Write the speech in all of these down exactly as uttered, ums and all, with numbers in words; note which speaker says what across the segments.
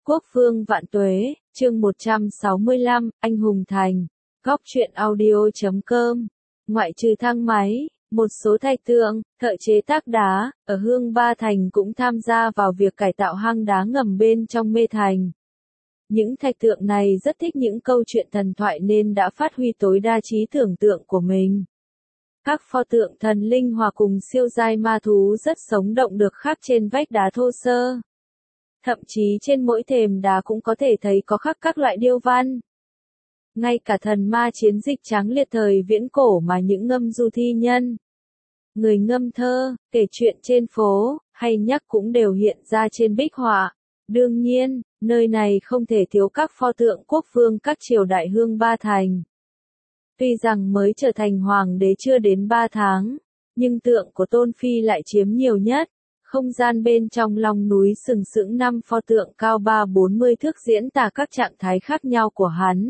Speaker 1: Quốc vương vạn tuế, chương một trăm sáu mươi lăm, anh hùng thành. Góc truyện audio chấm com. Ngoại trừ thang máy, một số thạch tượng, thợ chế tác đá, ở Hương Ba Thành cũng tham gia vào việc cải tạo hang đá ngầm bên trong mê thành. Những thạch tượng này rất thích những câu chuyện thần thoại nên đã phát huy tối đa trí tưởng tượng của mình. Các pho tượng thần linh hòa cùng siêu giai ma thú rất sống động được khắc trên vách đá thô sơ. Thậm chí trên mỗi thềm đá cũng có thể thấy có khắc các loại điêu văn. Ngay cả thần ma chiến dịch tráng liệt thời viễn cổ mà những ngâm du thi nhân, người ngâm thơ, kể chuyện trên phố, hay nhắc cũng đều hiện ra trên bích họa. Đương nhiên, nơi này không thể thiếu các pho tượng quốc vương các triều đại Hương Ba Thành. Tuy rằng mới trở thành hoàng đế chưa đến ba tháng, nhưng tượng của Tôn Phi lại chiếm nhiều nhất. Không gian bên trong lòng núi sừng sững năm pho tượng cao ba bốn mươi thước diễn tả các trạng thái khác nhau của hắn.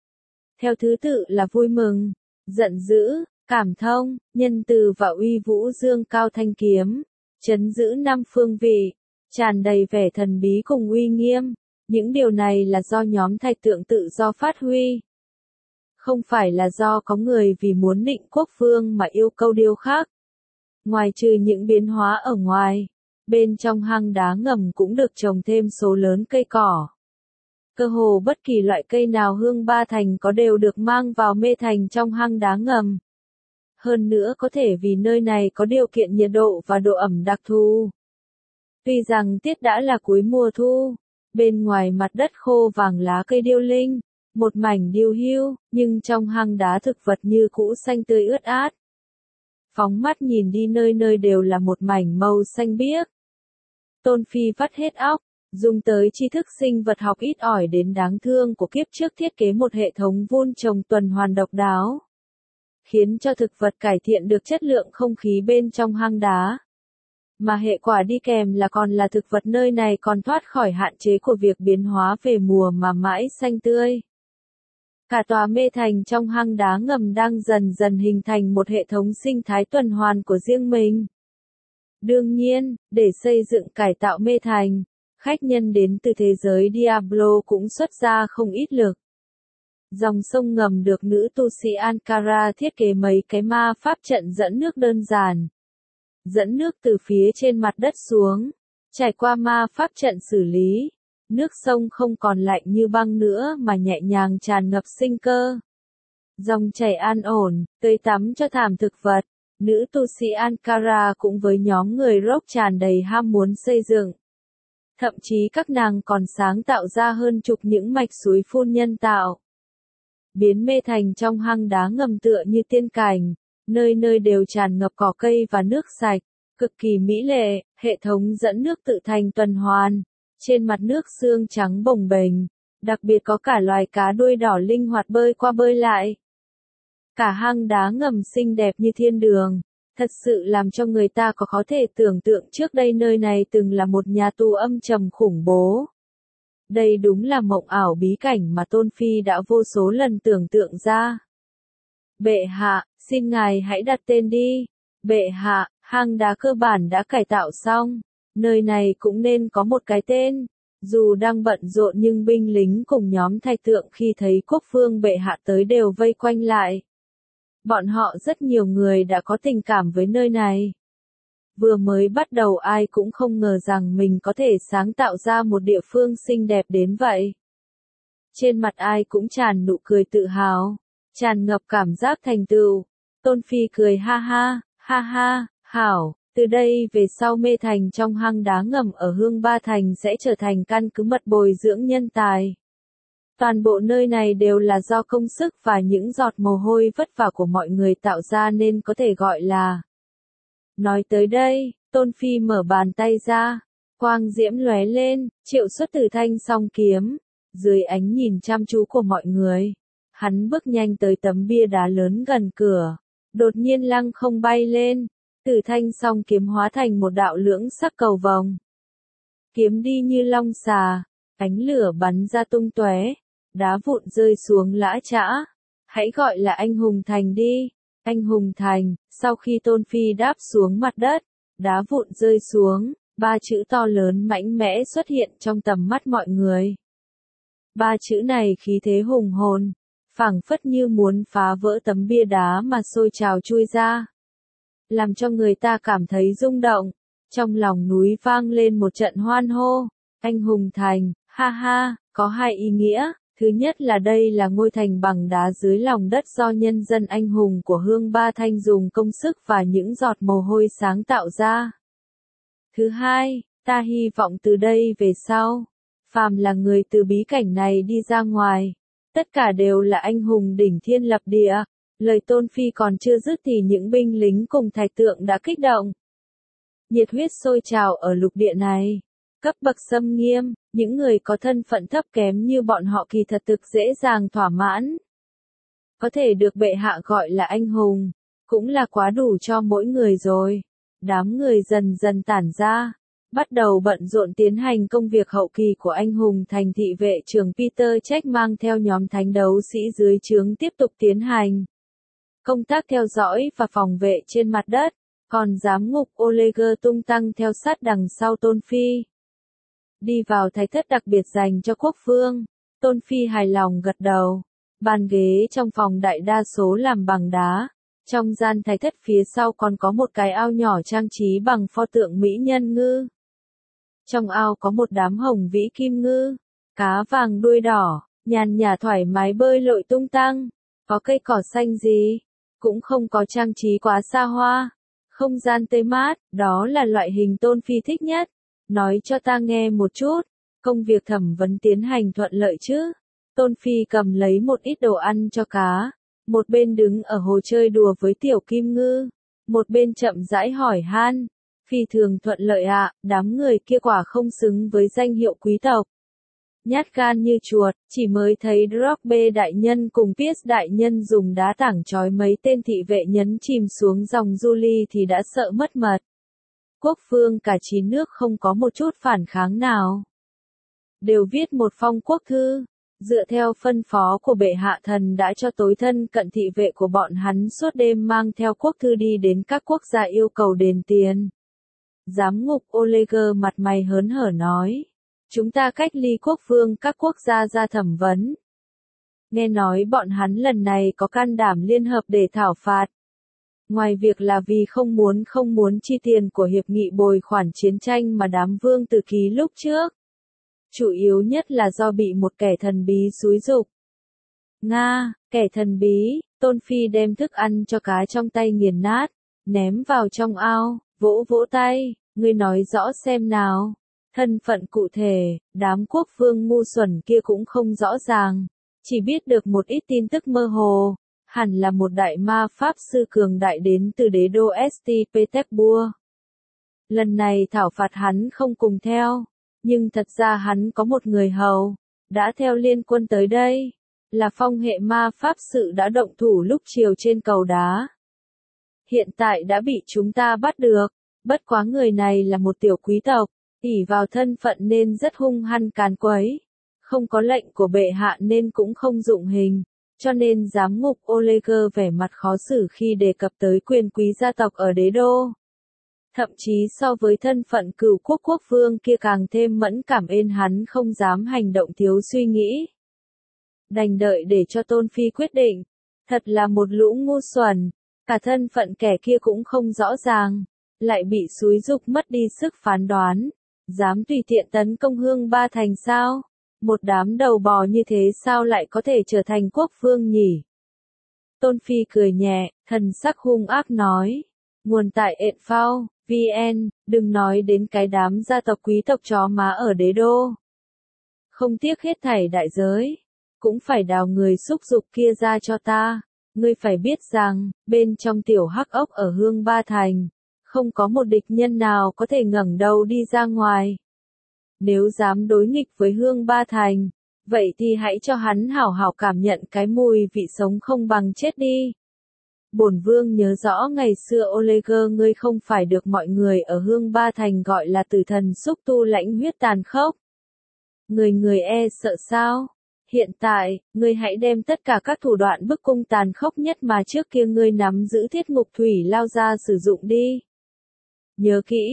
Speaker 1: Theo thứ tự là vui mừng, giận dữ, cảm thông, nhân từ và uy vũ dương cao thanh kiếm, trấn giữ năm phương vị, tràn đầy vẻ thần bí cùng uy nghiêm. Những điều này là do nhóm thạch tượng tự do phát huy. Không phải là do có người vì muốn nịnh quốc vương mà yêu câu điêu khắc. Ngoài trừ những biến hóa ở ngoài, bên trong hang đá ngầm cũng được trồng thêm số lớn cây cỏ. Cơ hồ bất kỳ loại cây nào Hương Ba Thành có đều được mang vào mê thành trong hang đá ngầm. Hơn nữa có thể vì nơi này có điều kiện nhiệt độ và độ ẩm đặc thù. Tuy rằng tiết đã là cuối mùa thu, bên ngoài mặt đất khô vàng lá cây điêu linh, một mảnh điêu hưu, nhưng trong hang đá thực vật như cũ xanh tươi ướt át. Phóng mắt nhìn đi nơi nơi đều là một mảnh màu xanh biếc. Tôn Phi vắt hết óc, dùng tới tri thức sinh vật học ít ỏi đến đáng thương của kiếp trước thiết kế một hệ thống vun trồng tuần hoàn độc đáo, khiến cho thực vật cải thiện được chất lượng không khí bên trong hang đá. Mà hệ quả đi kèm là còn là thực vật nơi này còn thoát khỏi hạn chế của việc biến hóa về mùa mà mãi xanh tươi. Cả tòa mê thành trong hang đá ngầm đang dần dần hình thành một hệ thống sinh thái tuần hoàn của riêng mình. Đương nhiên, để xây dựng cải tạo mê thành, khách nhân đến từ thế giới Diablo cũng xuất ra không ít lực. Dòng sông ngầm được nữ tu sĩ Ankara thiết kế mấy cái ma pháp trận dẫn nước đơn giản. Dẫn nước từ phía trên mặt đất xuống, trải qua ma pháp trận xử lý. Nước sông không còn lạnh như băng nữa mà nhẹ nhàng tràn ngập sinh cơ. Dòng chảy an ổn, tưới tắm cho thảm thực vật. Nữ tu sĩ Ankara cũng với nhóm người rock tràn đầy ham muốn xây dựng. Thậm chí các nàng còn sáng tạo ra hơn chục những mạch suối phun nhân tạo. Biến mê thành trong hang đá ngầm tựa như tiên cảnh, nơi nơi đều tràn ngập cỏ cây và nước sạch, cực kỳ mỹ lệ, hệ thống dẫn nước tự thành tuần hoàn. Trên mặt nước xương trắng bồng bềnh, đặc biệt có cả loài cá đuôi đỏ linh hoạt bơi qua bơi lại. Cả hang đá ngầm xinh đẹp như thiên đường, thật sự làm cho người ta có khó thể tưởng tượng trước đây nơi này từng là một nhà tù âm trầm khủng bố. Đây đúng là mộng ảo bí cảnh mà Tôn Phi đã vô số lần tưởng tượng ra. Bệ hạ, xin ngài hãy đặt tên đi. Bệ hạ, hang đá cơ bản đã cải tạo xong. Nơi này cũng nên có một cái tên. Dù đang bận rộn nhưng binh lính cùng nhóm thạch tượng khi thấy quốc vương bệ hạ tới đều vây quanh lại. Bọn họ rất nhiều người đã có tình cảm với nơi này. Vừa mới bắt đầu ai cũng không ngờ rằng mình có thể sáng tạo ra một địa phương xinh đẹp đến vậy. Trên mặt ai cũng tràn nụ cười tự hào, tràn ngập cảm giác thành tựu. Tôn Phi cười ha ha, ha ha, hảo. Từ đây về sau mê thành trong hang đá ngầm ở Hương Ba Thành sẽ trở thành căn cứ mật bồi dưỡng nhân tài. Toàn bộ nơi này đều là do công sức và những giọt mồ hôi vất vả của mọi người tạo ra nên có thể gọi là. Nói tới đây, Tôn Phi mở bàn tay ra, quang diễm lóe lên, triệu xuất từ thanh song kiếm. Dưới ánh nhìn chăm chú của mọi người, hắn bước nhanh tới tấm bia đá lớn gần cửa, đột nhiên lăng không bay lên. Tử thanh song kiếm hóa thành một đạo lưỡng sắc cầu vồng. Kiếm đi như long xà, ánh lửa bắn ra tung tóe, đá vụn rơi xuống lã chã. Hãy gọi là anh hùng thành đi, anh hùng thành. Sau khi Tôn Phi đáp xuống mặt đất, đá vụn rơi xuống, Ba chữ to lớn mạnh mẽ xuất hiện trong tầm mắt mọi người. Ba chữ này khí thế hùng hồn, phảng phất như muốn phá vỡ tấm bia đá mà sôi trào chui ra, làm cho người ta cảm thấy rung động. Trong lòng núi vang lên một trận hoan hô. Anh hùng thành, ha ha, có hai ý nghĩa. Thứ nhất là đây là ngôi thành bằng đá dưới lòng đất do nhân dân anh hùng của Hương Ba Thanh dùng công sức và những giọt mồ hôi sáng tạo ra. Thứ hai, ta hy vọng từ đây về sau, phàm là người từ bí cảnh này đi ra ngoài, tất cả đều là anh hùng đỉnh thiên lập địa. Lời Tôn Phi còn chưa dứt thì những binh lính cùng thạch tượng đã kích động. Nhiệt huyết sôi trào ở lục địa này. Cấp bậc xâm nghiêm, những người có thân phận thấp kém như bọn họ kỳ thật thực dễ dàng thỏa mãn. Có thể được bệ hạ gọi là anh hùng, cũng là quá đủ cho mỗi người rồi. Đám người dần dần tản ra, bắt đầu bận rộn tiến hành công việc hậu kỳ của anh hùng thành. Thị vệ trưởng Peter Check mang theo nhóm thánh đấu sĩ dưới trướng tiếp tục tiến hành công tác theo dõi và phòng vệ trên mặt đất, còn giám ngục Oleger tung tăng theo sát đằng sau Tôn Phi. Đi vào thái thất đặc biệt dành cho quốc vương, Tôn Phi hài lòng gật đầu. Bàn ghế trong phòng đại đa số làm bằng đá. Trong gian thái thất phía sau còn có một cái ao nhỏ trang trí bằng pho tượng mỹ nhân ngư. Trong ao có một đám hồng vĩ kim ngư, cá vàng đuôi đỏ, nhàn nhã thoải mái bơi lội tung tăng. Có cây cỏ xanh gì, cũng không có trang trí quá xa hoa. Không gian tươi mát, đó là loại hình Tôn Phi thích nhất. Nói cho ta nghe một chút, công việc thẩm vấn tiến hành thuận lợi chứ? Tôn Phi cầm lấy một ít đồ ăn cho cá, một bên đứng ở hồ chơi đùa với tiểu kim ngư, một bên chậm rãi hỏi han. Phi thường thuận lợi ạ, à, đám người kia quả không xứng với danh hiệu quý tộc. Nhát gan như chuột, chỉ mới thấy Drogbe đại nhân cùng Pierce đại nhân dùng đá tảng trói mấy tên thị vệ nhấn chìm xuống dòng Julie thì đã sợ mất mật. Quốc vương cả chín nước không có một chút phản kháng nào. Đều viết một phong quốc thư, dựa theo phân phó của bệ hạ thần đã cho tối thân cận thị vệ của bọn hắn suốt đêm mang theo quốc thư đi đến các quốc gia yêu cầu đền tiền. Giám ngục Oleger mặt mày hớn hở nói, chúng ta cách ly quốc vương các quốc gia ra thẩm vấn. Nghe nói bọn hắn lần này có can đảm liên hợp để thảo phạt. Ngoài việc là vì không muốn không muốn chi tiền của hiệp nghị bồi khoản chiến tranh mà đám vương tử ký lúc trước. Chủ yếu nhất là do bị một kẻ thần bí xúi giục. Nga, kẻ thần bí, Tôn Phi đem thức ăn cho cá trong tay nghiền nát, ném vào trong ao, vỗ vỗ tay, ngươi nói rõ xem nào. Thân phận cụ thể, đám quốc vương ngu xuẩn kia cũng không rõ ràng, chỉ biết được một ít tin tức mơ hồ. Hẳn là một đại ma pháp sư cường đại đến từ đế đô St. Petersburg. Lần này thảo phạt hắn không cùng theo, nhưng thật ra hắn có một người hầu, đã theo liên quân tới đây, là phong hệ ma pháp sư đã động thủ lúc chiều trên cầu đá. Hiện tại đã bị chúng ta bắt được, bất quá người này là một tiểu quý tộc, ỷ vào thân phận nên rất hung hăng càn quấy, không có lệnh của bệ hạ nên cũng không dụng hình. Cho nên giám ngục Oleger vẻ mặt khó xử khi đề cập tới quyền quý gia tộc ở đế đô. Thậm chí so với thân phận cửu quốc quốc vương kia càng thêm mẫn cảm ên hắn không dám hành động thiếu suy nghĩ. Đành đợi để cho Tôn Phi quyết định. Thật là một lũ ngu xuẩn, cả thân phận kẻ kia cũng không rõ ràng, lại bị xúi giục mất đi sức phán đoán. Dám tùy tiện tấn công Hương Ba Thành sao? Một đám đầu bò như thế sao lại có thể trở thành quốc vương nhỉ? Tôn Phi cười nhẹ, thần sắc hung ác nói. Nguồn tại Edphao, vê en, đừng nói đến cái đám gia tộc quý tộc chó má ở đế đô. Không tiếc hết thảy đại giới, cũng phải đào người xúc dục kia ra cho ta. Ngươi phải biết rằng, bên trong tiểu hắc ốc ở Hương Ba Thành, không có một địch nhân nào có thể ngẩng đầu đi ra ngoài. Nếu dám đối nghịch với Hương Ba Thành, vậy thì hãy cho hắn hảo hảo cảm nhận cái mùi vị sống không bằng chết đi. Bổn vương nhớ rõ ngày xưa Oleger ngươi không phải được mọi người ở Hương Ba Thành gọi là tử thần xúc tu lãnh huyết tàn khốc. Người người e sợ sao? Hiện tại, ngươi hãy đem tất cả các thủ đoạn bức cung tàn khốc nhất mà trước kia ngươi nắm giữ thiết ngục thủy lao ra sử dụng đi. Nhớ kỹ,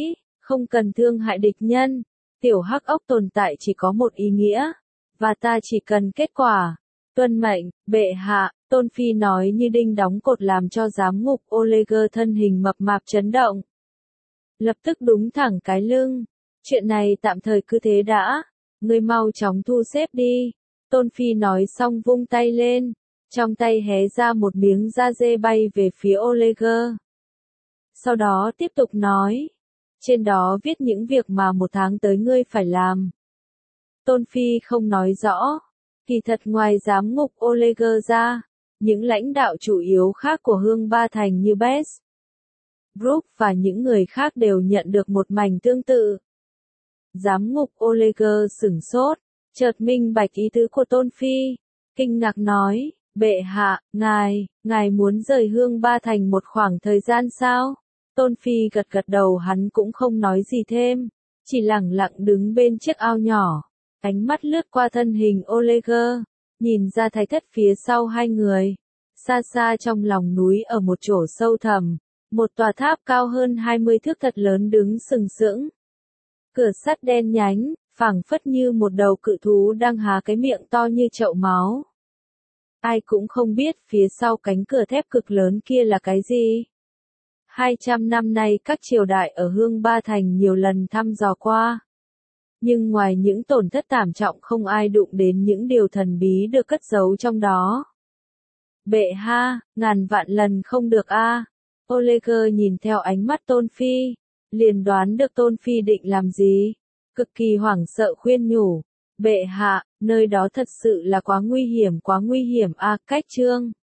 Speaker 1: Không cần thương hại địch nhân, tiểu hắc ốc tồn tại chỉ có một ý nghĩa, và ta chỉ cần kết quả. Tuân mệnh, bệ hạ, Tôn Phi nói như đinh đóng cột làm cho giám ngục Oleger thân hình mập mạp chấn động. Lập tức đúng thẳng cái lưng, chuyện này tạm thời cứ thế đã, ngươi mau chóng thu xếp đi. Tôn Phi nói xong vung tay lên, trong tay hé ra một miếng da dê bay về phía Oleger. Sau đó tiếp tục nói, trên đó viết những việc mà một tháng tới ngươi phải làm. Tôn Phi không nói rõ, kỳ thật ngoài giám ngục Oleger ra, những lãnh đạo chủ yếu khác của Hương Ba Thành như Best Group và những người khác đều nhận được một mảnh tương tự. Giám ngục Oleger sửng sốt, chợt minh bạch ý tứ của Tôn Phi, kinh ngạc nói, bệ hạ, ngài, ngài muốn rời Hương Ba Thành một khoảng thời gian sao? Tôn Phi gật gật đầu, hắn cũng không nói gì thêm, chỉ lẳng lặng đứng bên chiếc ao nhỏ, ánh mắt lướt qua thân hình Oleger, nhìn ra thái thất phía sau hai người. Xa xa trong lòng núi ở một chỗ sâu thẳm, một tòa tháp cao hơn hai mươi thước thật lớn đứng sừng sững. Cửa sắt đen nhánh, phảng phất như một đầu cự thú đang há cái miệng to như chậu máu. Ai cũng không biết phía sau cánh cửa thép cực lớn kia là cái gì. Hai trăm năm nay các triều đại ở Hương Ba Thành nhiều lần thăm dò qua. Nhưng ngoài những tổn thất thảm trọng không ai đụng đến những điều thần bí được cất giấu trong đó. Bệ ha, ngàn vạn lần không được a. À. Oleger nhìn theo ánh mắt Tôn Phi, liền đoán được Tôn Phi định làm gì. Cực kỳ hoảng sợ khuyên nhủ. Bệ hạ, nơi đó thật sự là quá nguy hiểm quá nguy hiểm a. À, cách chương.